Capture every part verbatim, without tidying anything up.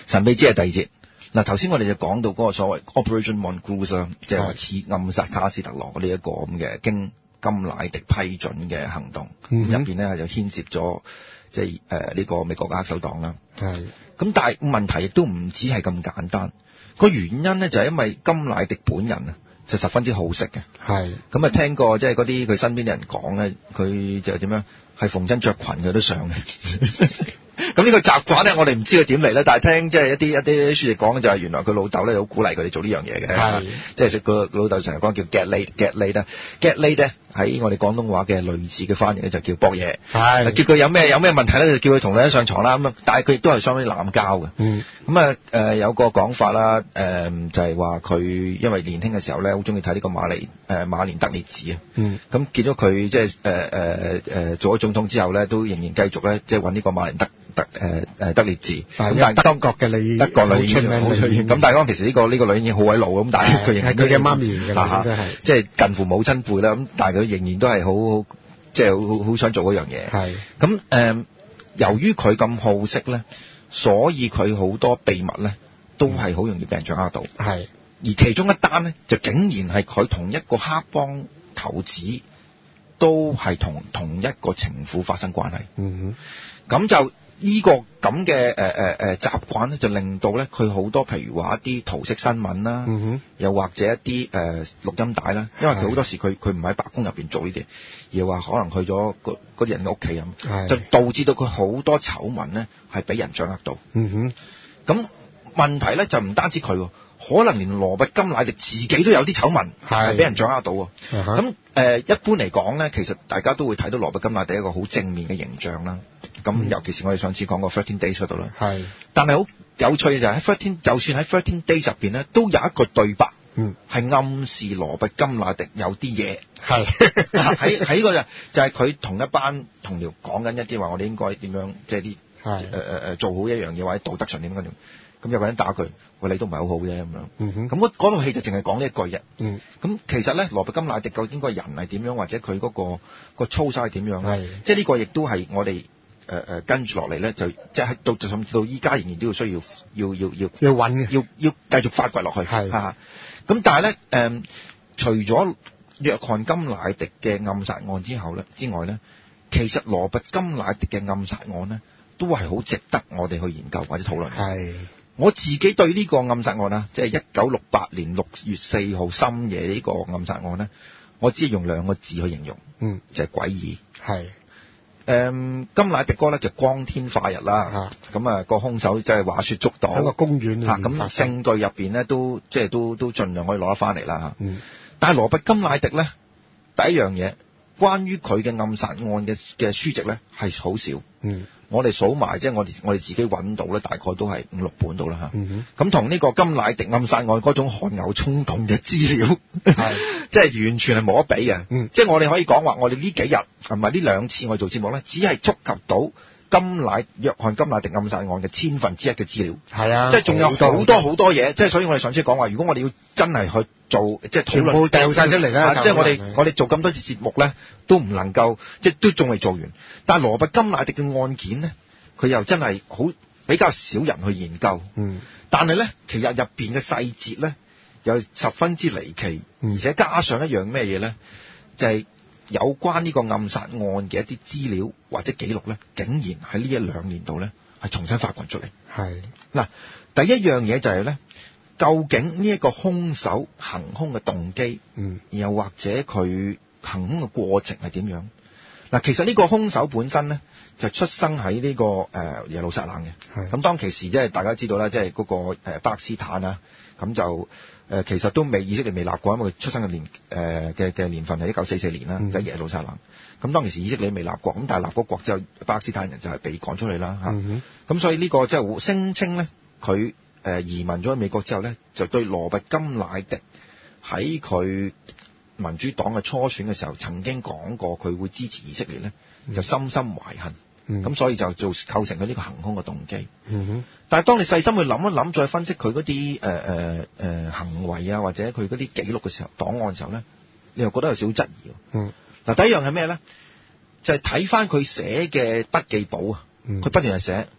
神秘之夜第二節。嗱，頭先我哋就講到嗰個所謂 Operation Mongoose 啦，即係話似暗殺卡斯特羅呢一個咁嘅經甘迺迪批准嘅行動，入邊咧就牽涉咗即係誒呢個美國嘅黑手黨啦。係。咁但係問題亦都唔止係咁簡單，個原因咧就係因為甘迺迪本人啊就十分之好色嘅。係。咁啊聽過即係嗰啲佢身邊啲人講咧，佢就點樣係逢親着裙佢都上嘅。咁呢個習慣咧，我哋唔知佢點嚟咧，但係聽即係一啲一啲書籍講就係原來佢老豆咧好鼓勵佢哋做呢樣嘢嘅，係即係個老豆成日講叫 get laid get laid 啦 get laid 咧喺我哋廣東話嘅類似嘅翻譯咧就叫博嘢，係叫佢有咩有咩問題咧就叫佢同你一上床啦咁啊，但係佢亦都係相當於濫交嘅，嗯咁啊誒有個講法啦誒、呃、就係話佢因為年輕嘅時候咧好中意睇呢個馬尼誒馬連德列治啊，嗯咁見到佢即係誒誒誒做咗總統之後咧都仍然繼續咧即係揾呢個馬連德。德誒誒德列治，咁但係德國嘅女德國女演員好出名，咁但係當其實呢個呢個女演員好鬼老咁，但係佢仍然係佢嘅媽咪嚟嘅啦，即係近乎母親輩啦，咁但係佢仍然都係好好即係好好想做嗰樣嘢。係咁誒，由於佢咁好色咧，所以佢好多秘密咧都係好容易俾人掌握到。係而其中一單咧，就竟然係佢同一個黑幫頭子都係同同一個情婦發生關係。嗯哼，咁就。呢、這個咁嘅誒誒誒習慣咧，就令到咧佢好多譬如話一啲桃色新聞啦、嗯，又或者一啲誒、呃、錄音帶啦，因為佢好多時佢佢唔喺白宮入邊做呢啲，而話可能去咗嗰啲人嘅屋企咁，就導致到佢好多醜聞咧係俾人掌握到。嗯哼，咁問題咧就唔單止佢，可能連羅拔甘迺迪自己都有啲醜聞係俾人掌握到。咁誒、呃、一般嚟講咧，其實大家都會睇到羅拔甘迺迪一個好正面嘅形象啦。咁、嗯、尤其是我哋上次講過thirteen days 嗰度啦，係，但係好有趣嘅就係喺thirteen，就算喺thirteen days入邊咧，都有一個對白，嗯，係暗示羅拔甘迺迪有啲嘢，係喺喺呢個就就係佢同一班同僚講緊一啲話，我哋應該點樣，即係啲誒誒誒做好一樣嘢，或者道德上點樣點，咁有個人打佢，喂，你都唔係好好啫咁樣，嗯哼，咁嗰嗰套戲就淨係講呢一句啫，嗯，咁其實咧羅拔甘迺迪究竟個人係點樣，或者佢嗰、嗰個個操守係點樣咧？即係呢個亦都係我哋。誒、呃、誒跟住落嚟咧，就即係到甚至到依家仍然都要需要要要要要揾嘅，要要繼續發掘落去。係嚇，咁、啊、但係咧誒，除咗約翰甘迺迪嘅暗殺案之後咧之外咧，其實羅拔甘迺迪嘅暗殺案咧，都係好值得我哋去研究或者討論。係，我自己對呢個暗殺案啊，即係一九六八年六月四號深夜呢個暗殺案咧，我只係用兩個字去形容，嗯，就係、是、詭異。係。誒、嗯，甘迺迪哥咧就光天化日啦，咁啊個兇手即係話說捉到喺個公園嚇，咁證據入邊咧都即係都都盡量可以攞得翻嚟啦嚇。嗯，但係羅拔甘迺迪咧第一樣嘢，關於佢嘅暗殺案嘅嘅書籍咧係好少。嗯，我哋數埋即係我哋我哋自己揾到咧，大概都係五六本到啦嚇。嗯，咁同呢個甘迺迪暗殺案嗰種汗牛充棟嘅資料，係即係完全係冇得比嘅。嗯，即係我哋可以講話，我哋呢幾日同埋呢兩次我哋做節目咧，只係觸及到甘迺約翰甘迺迪暗殺案嘅千分之一嘅資料。係啊，即係仲有好多好多嘢。即係所以我哋上次講話，如果我哋要真係去做即係討論，全部掉晒出嚟咧，即係我哋我哋做咁多次節目咧，都唔能夠即係都仲未做完。但係羅拔甘迺迪嘅案件咧，佢又真係好比較少人去研究。嗯，但係咧，其實入邊嘅細節咧，又十分之離奇，而且加上一樣咩嘢咧，就係、是、有關呢個暗殺案嘅一啲資料或者記錄咧，竟然喺呢一兩年度咧係重新發掘出嚟。係嗱，第一樣嘢就係咧，究竟呢一個兇手行兇嘅動機，嗯，又或者佢行兇嘅過程係點樣？嗱，其實呢個兇手本身咧就出生喺呢、這個誒、呃、耶路撒冷嘅。咁當其時即係大家知道啦，即係嗰個誒巴勒斯坦啊，咁就誒、呃、其實都未以色列未立國，因為佢出生嘅年誒嘅嘅年份係一九四四年啦，喺、嗯、耶路撒冷。咁當其時以色列未立國，咁但係立咗國之後，巴勒斯坦人就係被趕出去啦嚇。咁、嗯、所以呢個即係聲稱咧，佢誒移民咗去美國之後咧，就對羅拔甘迺迪喺佢民主黨嘅初選嘅時候曾經講過佢會支持以色列咧，就深深懷恨。咁、嗯、所以就做構成佢呢個行兇嘅動機。嗯哼。但係當你細心去諗一諗，再分析佢嗰啲誒誒誒行為啊，或者佢嗰啲記錄嘅時候、檔案嘅時候咧，你又覺得有少少質疑。嗯。嗱，第一樣係咩咧？就係睇翻佢寫嘅筆記簿啊。佢、嗯、不斷係寫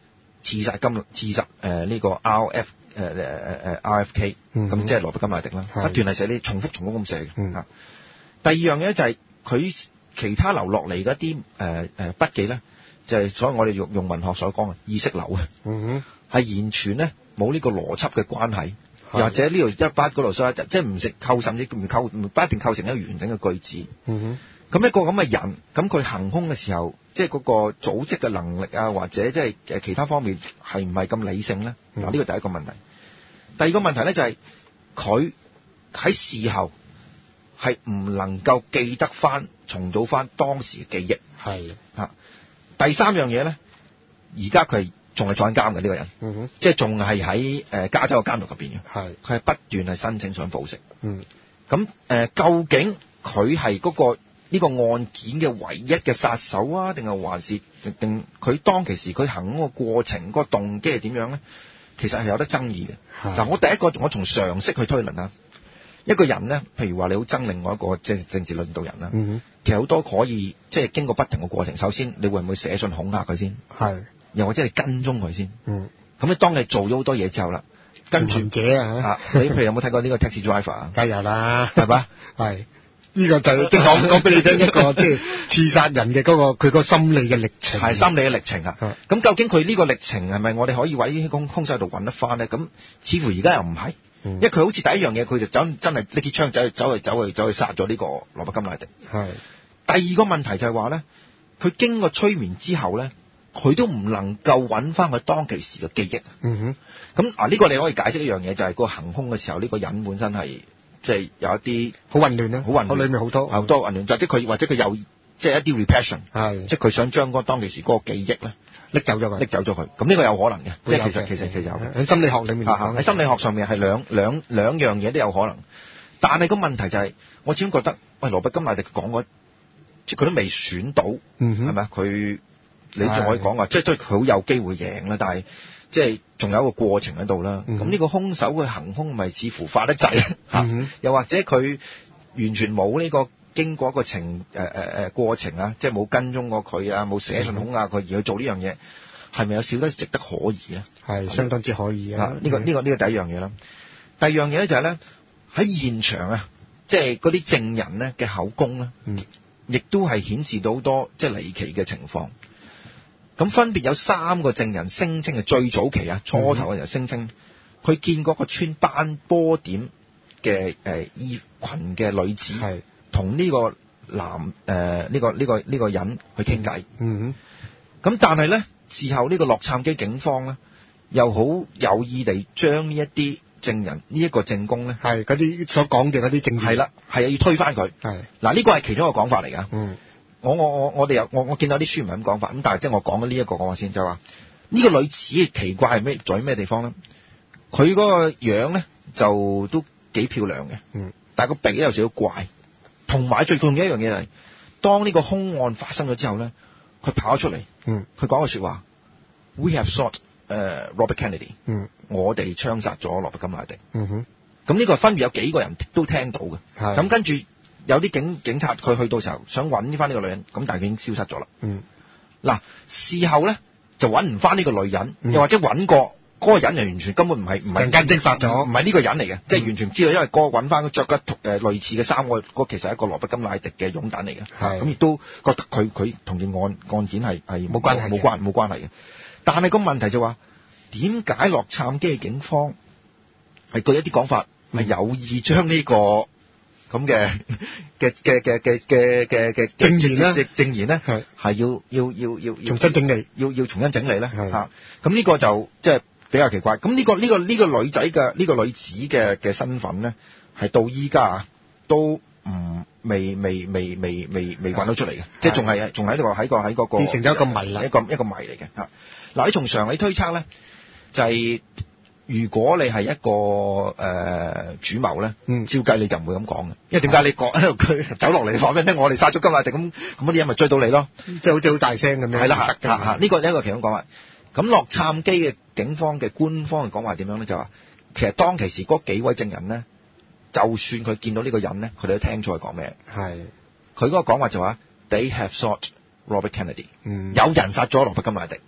刺殺金刺殺誒呢個 R F 誒誒誒誒 R F K，咁、嗯、即係羅伯金乃迪啦，不斷係寫啲重複重複咁寫嘅。嗯、第二樣嘢就係佢其他留落嚟嗰啲誒誒筆記咧，就係、是、所以我哋用用文學所講嘅意識流啊，係、嗯、完全咧冇呢個邏輯嘅關係，又或者呢度一筆嗰度所即係唔識構，甚至唔構唔不一定構成一個完整嘅句子。嗯咁一個咁嘅人，咁佢行兇嘅時候，即係嗰個組織嘅能力啊，或者即係誒其他方面係唔係咁理性咧？嗱、嗯，呢個第一個問題。第二個問題咧就係佢喺事後係唔能夠記得翻、重組翻當時嘅記憶。係啊。第三樣嘢咧，而家佢係仲係坐緊監嘅呢個人，嗯、哼即係仲係喺誒加州嘅監獄入邊嘅。係。佢係不斷係申請想保釋。嗯。咁誒、呃，究竟佢係嗰個呢個案件嘅唯一嘅殺手啊，定係還是定佢當其時佢行嗰個過程嗰、嗰個動機係點樣咧？其實係有得爭議嘅。嗱，我第一個我從常識去推論啊，一個人咧，譬如話你好憎另外一個即係政治領導人啦、嗯，其實好多可以即係經過不停嘅過程。首先，你會唔會寫信恐嚇佢先？係，又或者你跟蹤佢先？嗯，咁你當你做咗好多嘢之後啦，跟住者啊，你譬如有冇睇過呢個 Taxi Driver 啊？梗有啦，係嘛？係。呢、這個就即係講講俾你聽一個即係刺殺人嘅嗰、那個佢個心理嘅歷程，係心理嘅歷程啊！咁究竟佢呢個歷程係咪我哋可以喺兇兇手度揾得翻咧？咁似乎而家又唔係、嗯，因為佢好似第一樣嘢佢就走真係拎支槍走去走去走去走去殺咗呢個羅伯金乃迪。係第二個問題就係話咧，佢經過催眠之後咧，佢都唔能夠揾翻佢當其時嘅記憶。嗯哼，咁啊呢個你可以解釋一樣嘢，就係、是、個行兇嘅時候呢、這個人本身係。即係有一啲好混亂啦，好混亂，裏面好多好多混亂，或者佢或者佢有即係一啲 repression，係即係佢想將嗰當其時嗰個記憶咧拎走咗佢，拎走咗佢。咁呢個有可能嘅，即係其實其實其實有喺心理學裏面，喺心理學上面係兩兩兩樣嘢都有可能。但係個問題就係、是，我始終覺得，喂羅伯金乃迪講嗰，即係佢都未選到，係咪啊？佢你仲可以講話，即係都佢好有機會贏啦，但係。即係仲有一個過程喺度啦，咁、嗯、呢個兇手佢行兇咪似乎快得滯嚇，嗯、又或者佢完全冇呢個經過一個程誒誒誒過程啊，即係冇跟蹤過佢啊，冇寫信恐嚇佢而去做呢樣嘢，係咪有少得值得可疑咧？係相當之可疑啊！呢、呢個呢、呢個呢、呢個第一樣嘢啦。第二樣嘢咧就係咧喺現場啊，即係嗰啲證人咧嘅口供咧，亦、嗯、都係顯示到好多即係離奇嘅情況。咁分別有三個證人聲稱係最早期啊，初頭嘅時候聲稱佢見過個穿斑波點嘅誒衣裙嘅女子，係同呢個男誒呢、呃呢個呢、呢個呢、呢個人去傾偈。嗯咁但係咧事後呢個洛杉磯警方咧又好有意地將呢一啲證人呢一、呢個證供咧係嗰啲所講嘅嗰啲證據係啦，係啊要推翻佢。係嗱呢個係其中一個講法嚟㗎。嗯。我我我我哋有我我見到啲書唔係咁講法，咁但係即係我講咗呢一個講法先，就話呢個女子奇怪係咩？在咩地方咧？佢嗰個樣咧就都幾漂亮嘅，嗯，但係個鼻有少少怪，同埋最重要一樣嘢就係，當呢個兇案發生咗之後咧，佢跑咗出嚟，嗯，佢講個說話 ，We have shot 誒、uh, Robert Kennedy，嗯，我哋槍殺咗羅伯金乃迪，嗯哼，咁呢個分別有幾個人都聽到嘅，係，咁跟住。有啲警警察佢去到時候想揾翻呢個女人，咁但係已經消失咗啦。嗯，嗱事後咧就揾唔翻呢個女人，嗯、又或者揾過嗰、嗰個人又完全根本唔係唔係人間蒸發咗，唔係呢個人嚟嘅，即、嗯、係、就是、完全唔知道，因為嗰個揾翻佢着一誒類似嘅衫，嗰個其實係一個羅伯金乃迪嘅擁躉嚟嘅。係咁亦都覺得佢佢同件案案件係係冇關係冇關冇關係嘅。但係個問題就話點解洛杉磯警方係據一啲講法係、嗯、有意將呢、呢個？咁嘅嘅嘅嘅嘅嘅嘅嘅證言咧，證言咧係係要要要要重新整理，要要重新整理咧嚇。咁呢個就即係比較奇怪。咁呢個呢個呢個女仔嘅呢個女子嘅嘅身份咧，係到依家啊都唔未未未未未未揾到出嚟嘅，即係仲係仲喺度喺個喺嗰個變成咗一個謎啦，一個一個謎嚟嘅嚇。嗱，你從常理推測咧，就係。如果你係一個誒、呃、主謀咧，嗯，照計你就唔會咁講嘅，因為點解你講喺度佢走落嚟講俾你聽，我哋殺咗金乃迪咁，咁嗰啲人咪追到你咯，即係好似好大聲咁樣。係啦，嚇嚇，呢個係一個其中講法。咁洛杉磯嘅警方嘅官方嘅講話點樣咧？就話其實當其時嗰幾位證人咧，就算佢見到呢個人咧，佢哋都聽錯係講咩？係佢嗰個講話就話，They have shot Robert Kennedy，嗯，有人殺咗羅伯金乃迪。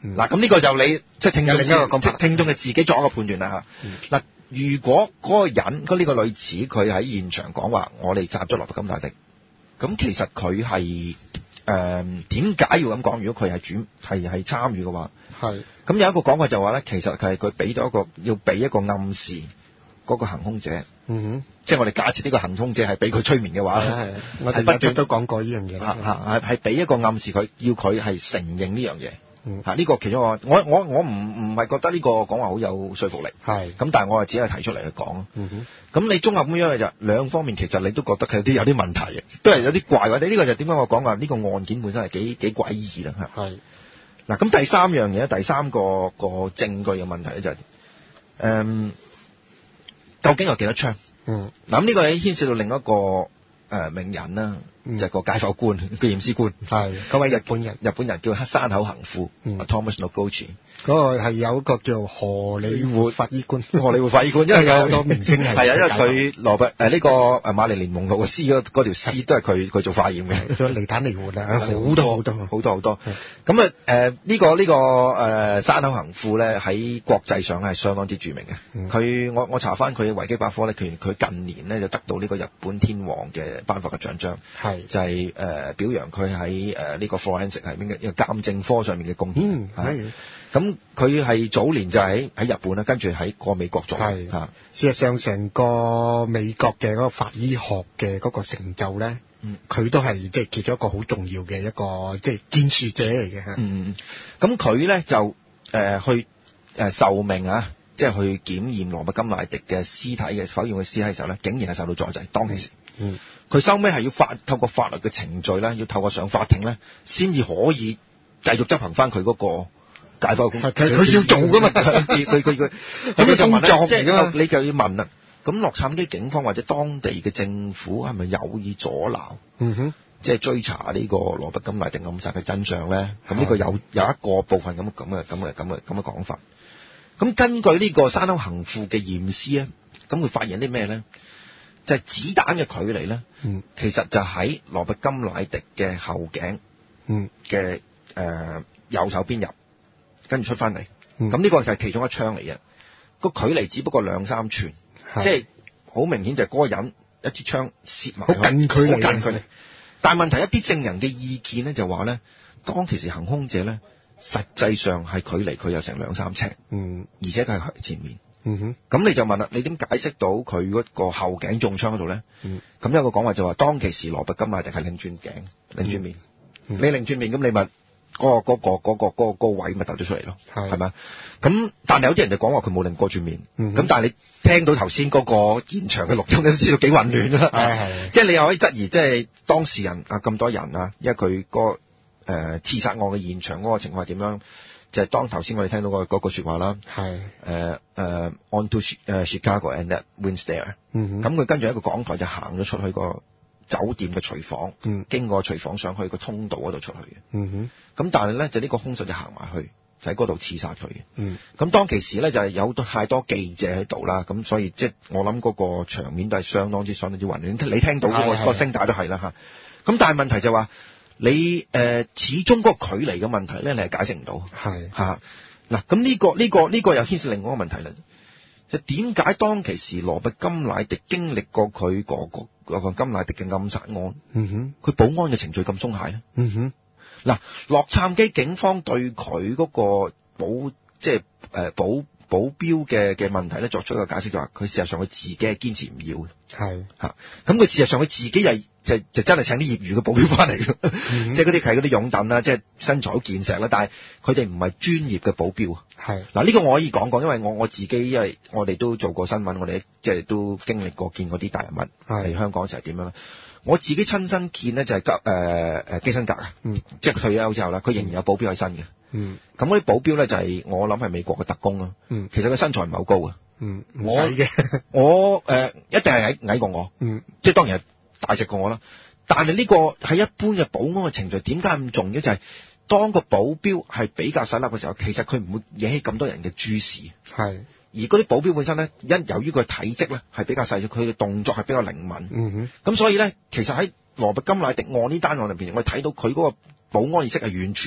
嗱，咁呢個就你即係聽眾另一個講法聽聽眾嘅自己作一個判斷啦嚇。嗱、嗯，如果嗰個人嗰呢、這個女子佢喺現場講話，我哋殺咗羅伯金乃迪，咁其實佢係誒點解要咁講？如果佢係主係係參與嘅話，係咁有一個講法就話咧，其實係佢俾咗一個要俾一個暗示嗰個行兇者。嗯哼，即係我哋假設呢個行兇者係俾佢催眠嘅話咧，係我哋不斷都講過呢樣嘢啦，係係係俾一個暗示佢，要佢係承認呢樣嘢。嗯，嚇、這、呢個其中一個，我我我唔唔係覺得呢個講話好有說服力。係，咁但係我係只係提出嚟去講。嗯哼，咁你綜合咁樣就兩方面，其實你都覺得佢有啲有啲問題嘅，都係有啲怪或者呢個就點解我講話呢個案件本身係幾幾詭異啦嚇。係，嗱咁第三樣嘢，第三個個證據嘅問題咧就係、是，誒、嗯，究竟有幾多槍？嗯，嗱咁呢個牽涉到另一個誒名人啦。嗯、就係、是、個解剖官，個驗屍官，係嗰位日本人，日本人叫黑山口恒富、嗯、Thomas Noguchi。嗰個係有一個叫荷里活法醫官，荷里活法醫官，因為有好多明星係，係啊，因為佢羅伯誒呢、呃這個誒瑪麗蓮夢露嘅屍嗰嗰條屍都係佢佢做化驗嘅，仲有尼坦尼活啊，好多好多好多好多。咁啊誒呢個呢、這個誒、呃、山口恒富咧喺國際上係相當之著名嘅。佢、嗯、我我查翻佢維基百科咧，佢佢近年咧就得到呢個日本天皇嘅頒發嘅獎章，係就係、是、誒、呃、表揚佢喺誒呢個 forensic 係邊嘅一個鑑證科上面嘅貢獻。嗯，咁佢係早年就喺喺日本啦，跟住喺過美國做。係嚇，事實上成個美國嘅嗰個法醫學嘅嗰個成就咧，嗯，佢都係即係其中一個好重要嘅一個即係建設者嚟嘅嚇。嗯，咁佢咧就誒、呃、去誒、呃、受命啊，即係去檢驗羅伯金乃迪嘅屍體嘅否認嘅屍體嘅時候咧，竟然係受到阻滯。當其時，嗯，佢收尾係要法透過法律嘅程序咧，要透過上法庭咧，先至可以繼續執行翻佢嗰個解剖工，佢要做噶嘛？佢佢佢佢咁就問啦，即係你就要問啦。咁洛杉磯警方或者當地嘅政府係咪有意阻撓？嗯哼，即係追查呢個羅伯金乃迪暗殺嘅真相咧？咁呢個有有一個部分咁咁嘅咁嘅咁嘅咁嘅講法。咁根據呢個山口恒富嘅驗屍咧，咁佢發現啲咩咧？就係、是、子彈嘅距離咧，嗯，其實就喺羅伯金乃迪嘅後頸，嗯嘅誒右手邊入。跟住出翻嚟，咁、嗯、呢個就係其中一槍嚟嘅，個距離只不過兩三寸，即係好明顯就係嗰個人一支槍攝埋，好近距離，好近距離。但係問題一啲證人嘅意見咧就話咧，當其時行兇者咧，實際上係距離佢有成兩三尺，嗯，而且佢係前面，嗯哼。咁你就問啦，你點解釋到佢嗰個後頸中槍嗰度咧？嗯，咁有一個講話就話，當其時羅伯金乃迪係擰轉頸、擰轉面，嗯、你擰轉面咁你咪。嗰、嗰個嗰、嗰個嗰、嗰個嗰、嗰個位咪突咗出嚟咯，係咪？咁但係有啲人就講話佢冇擰過轉面，咁、嗯、但係你聽到頭先嗰個現場嘅錄音，你都知道幾混亂啦。係即係你又可以質疑，即係當事人啊咁多人啊，因為佢、嗰個誒、呃、刺殺案嘅現場嗰個情況係點樣？就係、是、當頭先我哋聽到嗰、嗰個説話啦。係誒誒 on to 誒 Chicago and that Wednesday。嗯，咁佢跟住一個講台就行咗出去個酒店嘅廚房，嗯，經過廚房上去個通道嗰度出去嘅，嗯哼，咁但係咧就呢個兇手就行埋去，就喺嗰度刺殺佢嘅，嗯，咁當其時咧就係有太多記者喺度啦，咁所以即係我諗嗰個場面都係相當之相當之混亂，你聽到嗰、嗰個個聲帶都係啦嚇，咁但係問題就話你誒、呃、始終嗰個距離嘅問題咧，你係解釋唔到，係嚇嗱，咁呢、呢個呢、呢個呢、呢個又牽涉另外一個問題啦。就點解當其時羅伯金乃迪經歷過佢嗰個嗰個金乃迪嘅暗殺案，嗯哼，佢保安嘅程序咁鬆懈咧？嗯哼，嗱，洛杉磯警方對佢嗰個保即係誒保保鏢嘅嘅問題咧作出一個解釋，就話佢事實上佢自己係堅持唔要嘅，係嚇，咁佢事實上佢自己又就就真係請啲業餘嘅保鏢翻嚟嘅，嗯、即係嗰啲係嗰啲擁躉啦，即係身材好健碩啦，但係佢哋唔係專業嘅保鏢。係嗱，呢個我可以講講，因為我我自己因為我哋都做過新聞，我哋即係都經歷過見過啲大人物喺香港時係點樣啦。我自己親身見咧就係吉誒誒基辛格啊，嗯，即係佢退休之後啦，佢仍然有保鏢喺身嘅，嗯，咁嗰啲保鏢咧就係、是、我諗係美國嘅特工啦，嗯，其實佢身材唔係好高啊，嗯，唔使嘅，我誒、呃、一定係矮矮過我，嗯，即係當然係大隻過我啦，但係呢個喺一般嘅保安嘅程序點解咁重要？就係、是當個保鏢係比較細粒嘅時候，其實佢唔會引起咁多人嘅注視。係，而嗰啲保鏢本身咧，因由於佢體積咧係比較細，佢嘅動作係比較靈敏。嗯哼。咁所以咧，其實喺羅伯金乃迪案呢單案入邊，我哋睇到佢嗰個保安意識係完全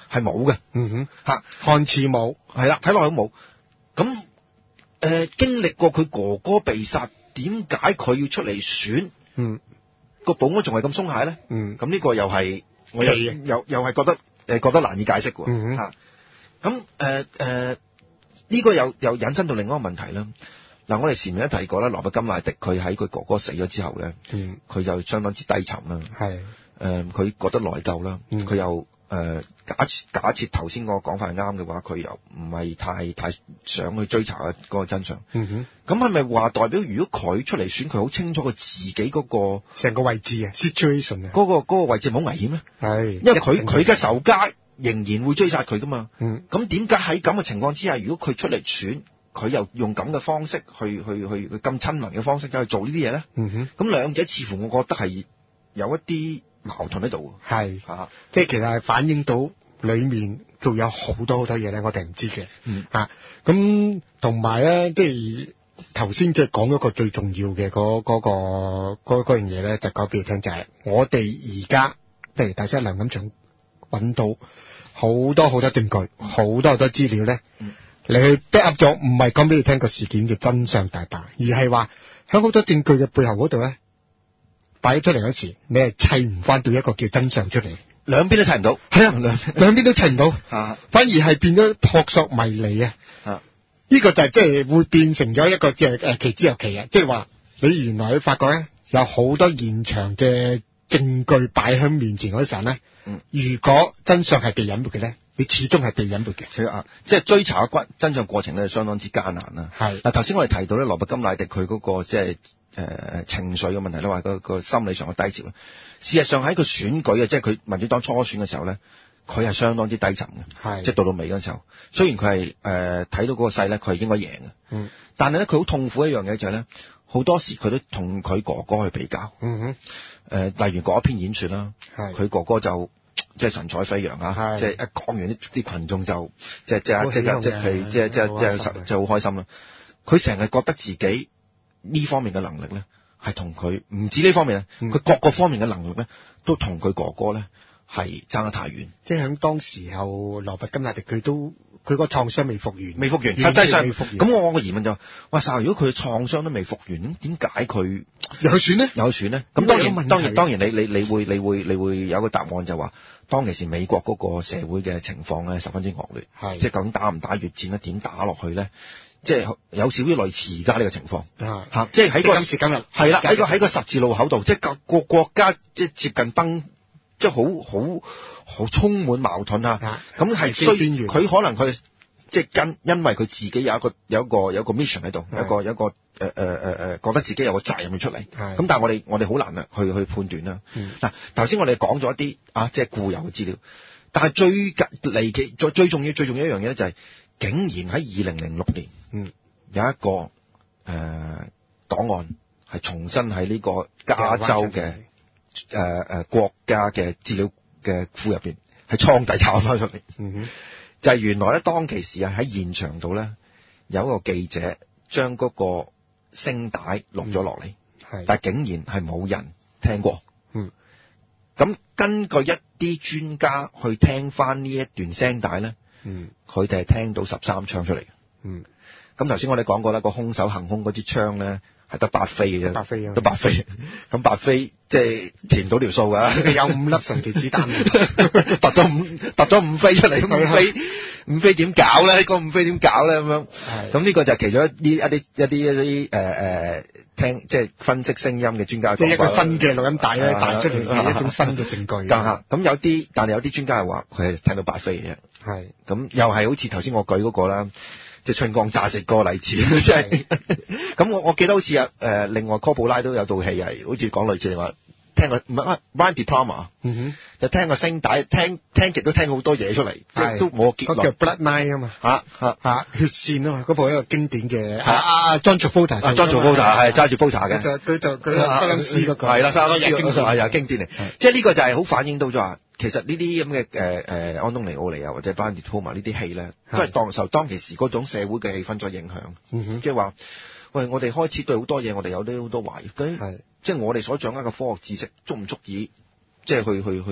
係冇嘅。 嗯哼， 嚇， 看似冇， 係啦，睇落去都冇。咁誒、呃、經歷過佢哥哥被殺，點解佢要出嚟選？ 嗯， 個保安仲係咁鬆懈咧？ 嗯， 咁呢個又係我又又又係覺得誒、呃、覺得難以解釋喎。 嗯嚇，咁誒誒呢個又又引申到另一個問題啦。嗱，我哋前面都提過啦，羅伯金乃迪佢喺佢哥哥死咗之後咧，嗯，佢就相當之低沉啦。係，誒佢覺得內疚啦，佢、嗯、又誒、呃、假設假設頭先個講法係啱嘅話，佢又唔係太太想去追查嗰個真相。嗯哼，咁係咪話代表如果佢出嚟選，佢好清楚佢自己嗰、嗰個成個位置啊 situation 啊， 嗰個嗰個位置冇危險咧？係，因為佢佢嘅仇家仍然會追殺佢噶嘛。嗯，咁點解喺咁嘅情況之下，如果佢出嚟選？佢又用咁嘅方式去去去咁親民嘅方式走去做呢啲嘢咧？嗯哼，咁兩者似乎我覺得係有一啲矛盾喺度。係啊， 即係其實係反映到裡面仲有好多好多嘢咧，我哋唔知嘅。嗯啊，咁同埋咧，即係頭先即係講一個最重要嘅嗰嗰個嗰嗰樣嘢咧，就講俾你聽就係、是、我哋而家譬如大西梁錦祥揾到好多好多證據，好多好多資料咧。嗯，你去 back up 咗，唔係講俾你聽個事件嘅真相大白，而係話喺好多證據嘅背後嗰度咧，擺咗出嚟嗰時，你係砌唔翻到一個叫真相出嚟， 兩邊都砌唔到， 係啊，兩兩邊都砌唔到，啊，反而係變咗撲朔迷離啊！啊，呢個就係即係會變成咗一個即係誒其之又其啊！即係話你原來你發覺咧，有好多現場嘅證據擺喺面前嗰陣咧，嗯，如果真相係被隱瞞嘅咧。你始終係被隱瞞嘅， 所以啊，即係追查嘅真相過程咧，相當之艱難啦。係嗱，頭先我哋提到咧，羅伯金乃迪佢嗰個即係誒情緒嘅問題咧，話個個心理上嘅低潮咧。事實上喺個選舉啊，即係佢民主黨初選嘅時候咧，佢係相當之低沉嘅，係即係到到尾嗰陣時候，雖然佢係誒睇到嗰個勢咧，佢係應該贏嘅，嗯，但係咧佢好痛苦一樣嘢就係咧，好多時佢都同佢哥哥去比較，嗯哼，誒、呃、例如嗰一篇演說啦，係佢哥哥就。即係神采飛揚啊！即係一講完啲啲群眾就即係即係即係即係即係即係即係即係好開心啦！佢成日覺得自己呢方面嘅能力咧，係同佢唔止呢方面啊，佢、嗯、各個方面嘅能力咧，都同佢哥哥咧係爭得太遠。即係喺當時候，羅伯金乃迪佢都佢個創傷未復原，未復原。實際上，咁我我個疑問就話、是：哇！曬，如果佢創傷都未復原，咁點解佢有選呢？有選呢？咁當然當然當然，你你你會你會你會有一個答案就話。當其時美國嗰個社會嘅情況咧，十分之惡劣，係即係究竟打唔打越戰咧？點打落去咧？即係有少啲類似而家呢個情況，嚇！即係喺個今時今日係啦，喺個喺個十字路口度，即係各個國家即係接近崩，即係好好好充滿矛盾啊！咁係需佢可能佢即係跟因為佢自己有一個有一個有一個 mission 喺度，有一個有一個誒誒誒誒覺得自己有個責任要出嚟，咁但係我哋我哋好難啊去去判斷啦。嗱頭先我哋講咗一啲啊，即係固有嘅資料，但係最離奇最最重要最重要一樣嘢咧就係、是，竟然喺二零零六年，嗯，有一個誒、呃、檔案係重新喺呢個加州嘅誒誒國家嘅資料嘅庫入邊喺倉底抄翻出嚟，嗯哼。就係、是、原來咧，當其時啊喺現場度咧，有一個記者將嗰個聲帶錄咗落嚟，係、嗯，但係竟然係冇人聽過。嗯，咁根據一啲專家去聽翻呢一段聲帶咧，嗯，佢哋係聽到十三槍出嚟。嗯，咁頭先我哋講過啦，個兇手行兇嗰支槍咧係得八飛嘅啫，八飛啊，得八飛。咁八飛即係填唔到條數㗎，有五粒神奇子彈，突咗五突咗五飛出嚟，五飛五飛點搞咧？個五飛點搞咧？咁樣，咁呢個就係其中一啲一啲一啲一啲誒誒聽即係分析聲音嘅專家講，即係一個新嘅錄音帶咧帶出嚟嘅一種新嘅證據。咁咁有啲，但係有啲專家係話佢係聽到八飛嘅，係咁又係好似頭先我舉嗰個啦。即係春光乍泄嗰個例子，即係咁我我記得好似啊誒，另外科布拉都有套戲係好似講類似話聽個唔係啊 Brian De Palma，嗯哼，就聽個聲帶聽聽極都聽好多嘢出嚟，即係都冇結論。嗰叫 Blood Night 啊嘛，嚇嚇嚇血線啊嘛，嗰部一個經典嘅啊啊 John Travolta 啊 John Travolta 係揸住 Volta 嘅，就佢就佢收音師嗰個係啦，收音師嗰個係啊經典嚟，即係呢個就係好反映到咗話。其實呢啲咁嘅誒誒安東尼奧尼啊或者 Brian De Palma 呢啲戲咧，都係當受當其時嗰種社會嘅氣氛所影響。嗯哼，即係話，喂，我哋開始對好多嘢，我哋有啲好多懷疑。係，即係我哋所掌握嘅科學知識足唔足以，即係去去去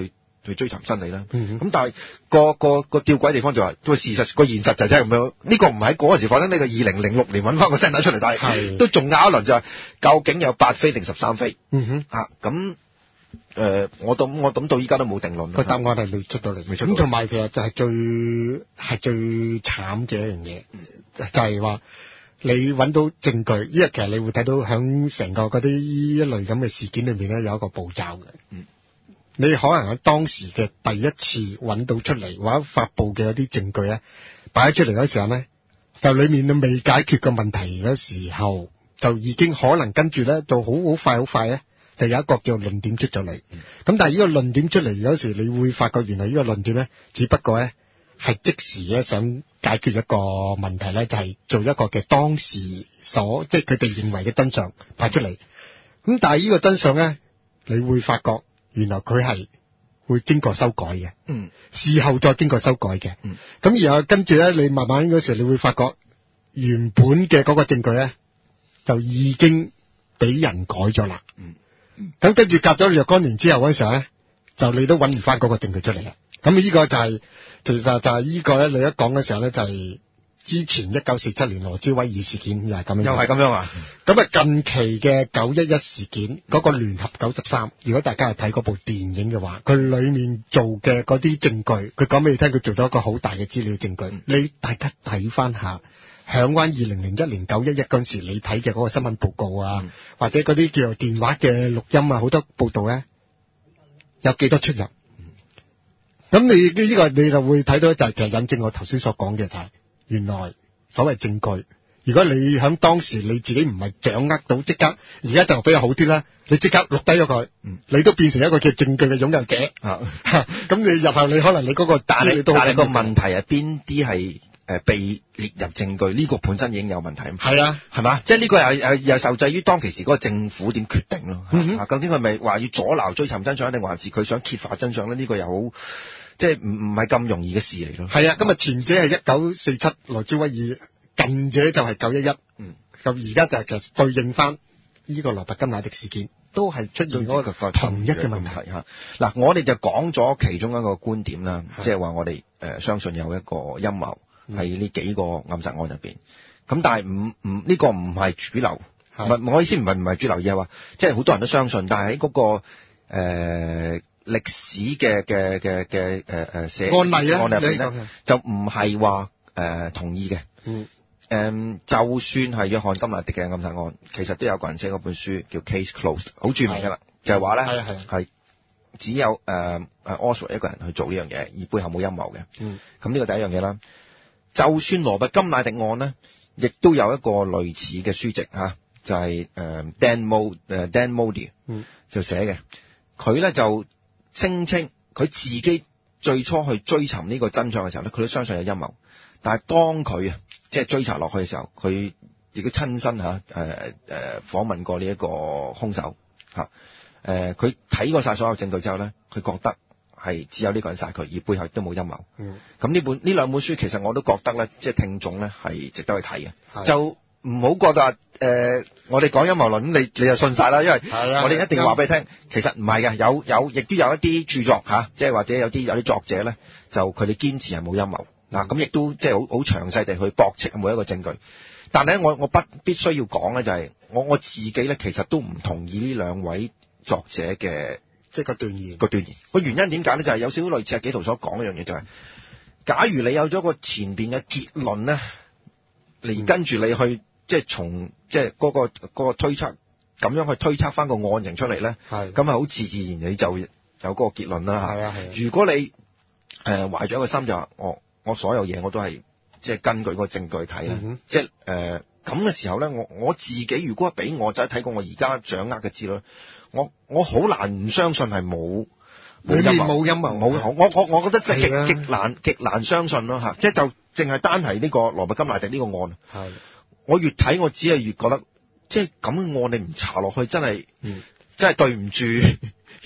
去追尋真理啦。咁、 嗯、 但係個個個吊詭地方就係、是，個事實個現實就真係咁樣。呢、這個唔係喺嗰陣時發生，呢、這個二零零六年揾翻個聲帶出嚟，但係都仲拗一輪就係、是、究竟有八飛定十三飛？ 嗯哼， 嚇咁誒，我諗我諗到依家都冇定論。 個答案係未出到嚟，未出。咁同埋其實就係最係最慘嘅一樣嘢，就係、是、話你揾到證據，因為其實你會睇到響成個嗰啲一類咁嘅事件裏面咧，有一個步驟嘅。嗯。你可能喺當時嘅第一次揾到出嚟或者發布嘅一啲證據咧，擺咗出嚟嗰時候咧，就裏面你未解決嘅問題嘅時候，就已經可能跟住咧，就好好快好快咧，就有一個叫論點出咗嚟。咁、嗯、但係呢個論點出嚟嗰時，你會發覺原來呢個論點咧，只不過咧係即時咧想解決一個問題咧，就係、是、做一個嘅當時所即係佢哋認為嘅真相擺出嚟。咁、嗯、但係呢個真相咧，你會發覺。原來佢係會經過修改嘅，嗯，事後再經過修改嘅，嗯，咁然後跟住咧，你慢慢嗰時你會發覺原本嘅嗰個證據咧就已經俾人改咗啦，嗯，咁跟住隔咗若干年之後嗰時候咧，就你都揾唔翻嗰個證據出嚟啦。咁呢個就係、是、其實就係呢個咧，你一講嘅時候咧就係、是。之前一九四七年羅茲威爾事件又係咁樣， 又係咁樣啊！ 咁啊近期嘅九一一事件嗰、嗰個聯合九十三，如果大家係睇嗰部電影嘅話，佢裏面做嘅嗰啲證據，佢講俾你聽，佢做咗一個好大嘅資料證據。嗯、你大家睇翻下，響灣二零零一年九一一嗰陣時，你睇嘅嗰個新聞報告啊，嗯、或者嗰啲叫做電話嘅錄音啊，好多報道咧，有幾多出入？咁、嗯、你呢、呢個你就會睇到就係其實引證我頭先所講嘅就係、是。原來所謂證據，如果你喺當時你自己唔係掌握到，即刻而家就比較好啲啦。你即刻錄低咗佢，嗯，你都變成一個嘅證據嘅擁有者。啊，咁你日後你可能你嗰個但係但係個問題係邊啲係誒被列入證據？呢、這個本身已經有問題。係啊，係嘛？即係呢個又又又受制於當其時嗰個政府點決定咯、嗯。究竟佢咪話要阻撓追尋真相，定還是佢想揭發真相咧？呢、這個又好。即係唔唔係咁容易嘅事嚟咯。係啊，今日前者係一九四七羅茲威爾，近者就係九一一。嗯，咁而家就係其實對應翻呢個羅伯金乃迪事件，都係出現嗰個同一嘅問題嚇。嗱、嗯，我哋就講咗其中一個觀點啦，即係話我哋誒、呃、相信有一個陰謀喺呢幾個暗殺案入邊。咁但係唔唔呢個唔係主流，唔係我意思唔係唔係主流，而係話即係好多人都相信，但係喺嗰個誒。呃歷史嘅嘅嘅嘅誒誒寫案例咧，案例入邊咧就唔係話誒同意嘅。嗯。誒、嗯，就算係約翰甘迺迪嘅暗殺案，其實都有個人寫嗰本書叫 Case Closed， 好著名噶啦，就係話咧係只有誒誒 Oswald 一個人去做呢樣嘢，而背後冇陰謀嘅。嗯。咁呢個第一樣嘢啦。就算羅伯甘迺迪案咧，亦都有一個類似嘅書籍嚇、啊，就係、是、誒、呃、Dan Mo 誒 Dan Modi 嗯就寫嘅，佢咧就。聲稱佢自己最初去追尋呢個真相嘅時候咧，佢都相信有陰謀。但係當佢啊，即係追查落去嘅時候，佢亦都親身嚇誒誒訪問過呢一個兇手嚇。誒佢睇過晒所有證據之後咧，佢覺得係只有呢個人殺佢，而背後都冇陰謀。嗯。咁呢本呢兩本書其實我都覺得咧，即係聽眾咧係值得去睇嘅。就唔好覺得誒、呃，我哋講陰謀論，你你就信晒啦，因為我哋一定話俾你聽，其實唔係嘅，有有亦都有一啲著作嚇，即、啊、係或者有啲有啲作者咧，就佢哋堅持係冇陰謀嗱，咁亦都即係好好詳細地去駁斥每一個證據。但係咧，我我不必須要講咧，就係、是、我我自己咧，其實都唔同意呢兩位作者嘅即係個斷言個斷言個原因點解咧？就係、是、有少少類似阿紀陶所講一樣嘢，就係、是、假如你有咗個前邊嘅結論咧，嚟跟住你去。嗯即係從即係嗰個嗰、嗰個推測咁樣去推測翻個案情出嚟咧，咁係好自自然你就有嗰個結論啦。係啊係啊。如果你誒、呃、懷咗一個心就話，我我所有嘢我都係即係根據個證據睇啦。嗯、即係誒咁嘅時候咧，我我自己如果俾我仔睇過我而家掌握嘅資料，我我好難唔相信係冇冇陰謀冇陰謀冇我我我覺得即係極極難極難相信咯嚇。即係就淨係單係呢個羅伯甘迺迪呢個案。係。我越睇我只係越覺得，即係咁嘅案你唔查落去真係，嗯、真係對唔住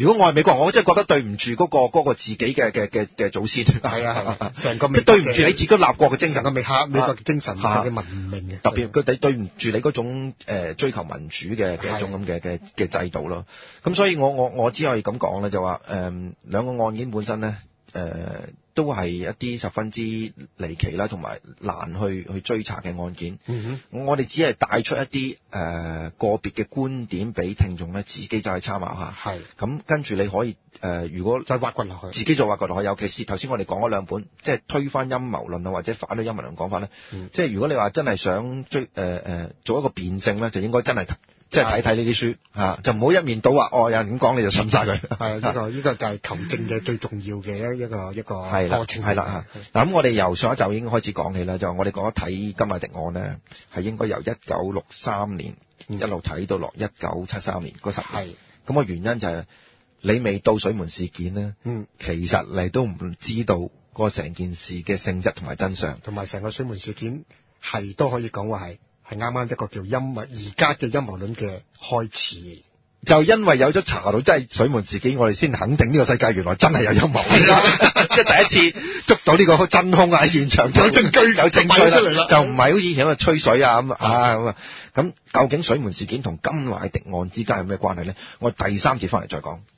如果我係美國人，我真係覺得對唔住嗰個嗰個自己嘅嘅嘅嘅祖先。 係啊係啊，成個即係對唔住你自己立國嘅精神， 個美美國嘅精神嘅文明嘅， 特別佢哋對唔住你嗰種誒追求民主嘅嘅一種咁嘅嘅嘅制度咯。咁所以我我我只可以咁講咧，就話誒兩個案件本身咧。誒、呃、都係一啲十分之離奇啦，同埋難去去追查嘅案件。嗯哼，我哋只係帶出一啲誒、呃、個別嘅觀點俾聽眾咧，自己就去參考下。係，咁跟住你可以誒、呃，如果再挖掘落去，自己再挖掘落去。尤其是頭先我哋講嗰兩本，即係推翻陰謀論啊，或者反對陰謀論講法咧。嗯、即係如果你話真係想追誒誒、呃、做一個辯證咧，就應該真係。即係睇睇呢啲書嚇，就唔好一面倒話哦，有人咁講你就信晒佢。係呢個呢個就係求證嘅最重要嘅一一個一個過程。係啦嚇。嗱咁我哋由上一集已經開始講起啦，就我哋講一睇甘迺迪案咧，係應該由一九六三年一路睇到落一九七三年嗰十年。咁個原因就係你未到水門事件咧，嗯，其實你都唔知道個成件事嘅性質同埋真相，同埋成個水門事件係都可以講話係。係啱啱一個叫陰謀，而家嘅陰謀論嘅開始，就因為有咗查到真係水門事件，我哋先肯定呢個世界原來真係有陰謀，即係第一次捉到呢個真兇喺現場，有證據有證據出嚟啦，就唔係好似以前咁吹水啊咁啊咁啊。咁究竟水門事件同甘迺迪案之間有咩關係咧？我第三節翻嚟再講。